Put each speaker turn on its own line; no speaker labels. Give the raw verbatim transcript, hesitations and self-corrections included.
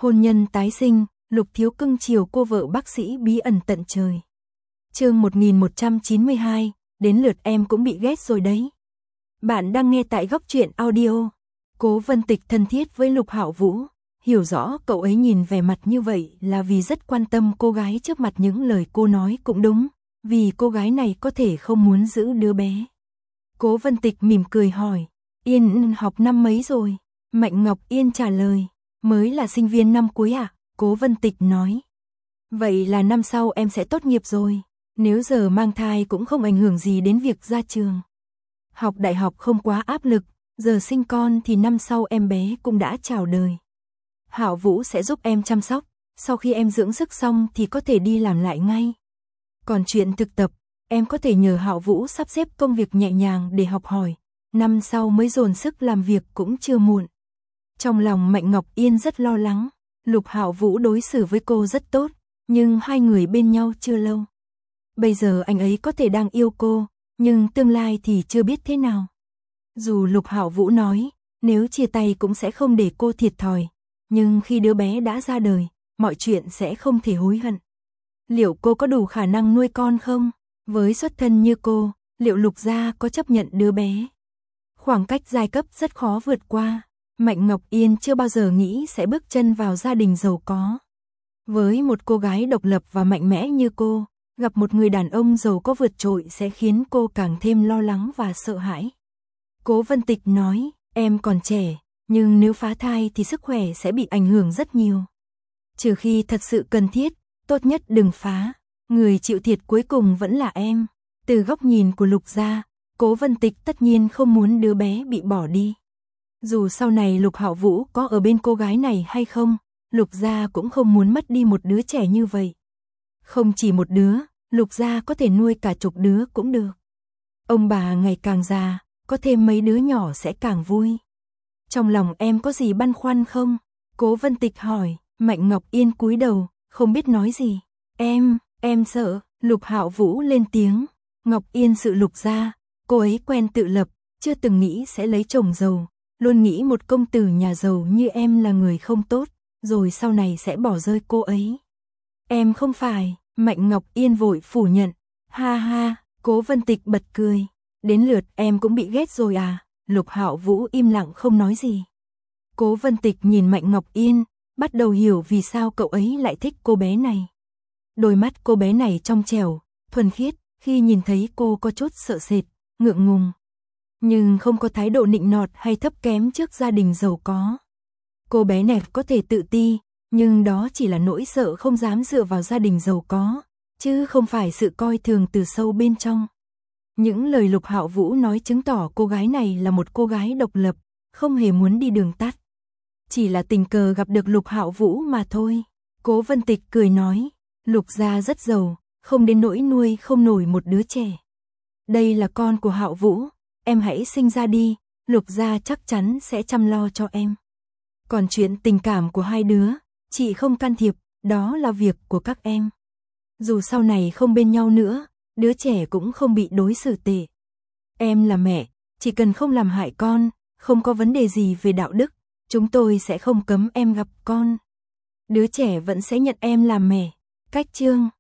Hôn nhân tái sinh, Lục Thiếu cưng chiều cô vợ bác sĩ bí ẩn tận trời. Chương một nghìn một trăm chín mươi hai, đến lượt em cũng bị ghét rồi đấy. Bạn đang nghe tại Góc Truyện Audio. Cố Vân Tịch thân thiết với Lục Hạo Vũ, hiểu rõ cậu ấy nhìn vẻ mặt như vậy là vì rất quan tâm cô gái trước mặt. Những lời cô nói cũng đúng, vì cô gái này có thể không muốn giữ đứa bé. Cố Vân Tịch mỉm cười hỏi, Yên học năm mấy rồi? Mạnh Ngọc Yên trả lời, mới là sinh viên năm cuối ạ. À? Cố Vân Tịch nói, vậy là năm sau em sẽ tốt nghiệp rồi, nếu giờ mang thai cũng không ảnh hưởng gì đến việc ra trường. Học đại học không quá áp lực, giờ sinh con thì năm sau em bé cũng đã chào đời. Hạo Vũ sẽ giúp em chăm sóc, sau khi em dưỡng sức xong thì có thể đi làm lại ngay. Còn chuyện thực tập, em có thể nhờ Hạo Vũ sắp xếp công việc nhẹ nhàng để học hỏi, năm sau mới dồn sức làm việc cũng chưa muộn. Trong lòng Mạnh Ngọc Yên rất lo lắng, Lục Hạo Vũ đối xử với cô rất tốt, nhưng hai người bên nhau chưa lâu. Bây giờ anh ấy có thể đang yêu cô, nhưng tương lai thì chưa biết thế nào. Dù Lục Hạo Vũ nói, nếu chia tay cũng sẽ không để cô thiệt thòi, nhưng khi đứa bé đã ra đời, mọi chuyện sẽ không thể hối hận. Liệu cô có đủ khả năng nuôi con không? Với xuất thân như cô, liệu Lục gia có chấp nhận đứa bé? Khoảng cách giai cấp rất khó vượt qua. Mạnh Ngọc Yên chưa bao giờ nghĩ sẽ bước chân vào gia đình giàu có. Với một cô gái độc lập và mạnh mẽ như cô, gặp một người đàn ông giàu có vượt trội sẽ khiến cô càng thêm lo lắng và sợ hãi. Cố Vân Tịch nói, em còn trẻ, nhưng nếu phá thai thì sức khỏe sẽ bị ảnh hưởng rất nhiều. Trừ khi thật sự cần thiết, tốt nhất đừng phá, người chịu thiệt cuối cùng vẫn là em. Từ góc nhìn của Lục gia, Cố Vân Tịch tất nhiên không muốn đứa bé bị bỏ đi. Dù sau này Lục Hạo Vũ có ở bên cô gái này hay không, Lục gia cũng không muốn mất đi một đứa trẻ như vậy. Không chỉ một đứa, Lục gia có thể nuôi cả chục đứa cũng được. Ông bà ngày càng già, có thêm mấy đứa nhỏ sẽ càng vui. Trong lòng em có gì băn khoăn không? Cố Vân Tịch hỏi. Mạnh Ngọc Yên cúi đầu, không biết nói gì. Em, em sợ. Lục Hạo Vũ lên tiếng. Ngọc Yên sự Lục gia, cô ấy quen tự lập, chưa từng nghĩ sẽ lấy chồng giàu, luôn nghĩ một công tử nhà giàu như em là người không tốt, rồi sau này sẽ bỏ rơi cô ấy. Em không phải. Mạnh Ngọc Yên vội phủ nhận. Ha ha. Cố Vân Tịch bật cười. Đến lượt em cũng bị ghét rồi à? Lục Hạo Vũ im lặng không nói gì. Cố Vân Tịch nhìn Mạnh Ngọc Yên, bắt đầu hiểu vì sao cậu ấy lại thích cô bé này. Đôi mắt cô bé này trong trẻo, thuần khiết, khi nhìn thấy cô có chút sợ sệt, ngượng ngùng. Nhưng không có thái độ nịnh nọt hay thấp kém trước gia đình giàu có. Cô bé này có thể tự ti, nhưng đó chỉ là nỗi sợ không dám dựa vào gia đình giàu có, chứ không phải sự coi thường từ sâu bên trong. Những lời Lục Hạo Vũ nói chứng tỏ cô gái này là một cô gái độc lập, không hề muốn đi đường tắt. Chỉ là tình cờ gặp được Lục Hạo Vũ mà thôi. Cố Vân Tịch cười nói, Lục gia rất giàu, không đến nỗi nuôi không nổi một đứa trẻ. Đây là con của Hạo Vũ, em hãy sinh ra đi, Lục gia chắc chắn sẽ chăm lo cho em. Còn chuyện tình cảm của hai đứa, chị không can thiệp, đó là việc của các em. Dù sau này không bên nhau nữa, đứa trẻ cũng không bị đối xử tệ. Em là mẹ, chỉ cần không làm hại con, không có vấn đề gì về đạo đức, chúng tôi sẽ không cấm em gặp con. Đứa trẻ vẫn sẽ nhận em làm mẹ. Cách chương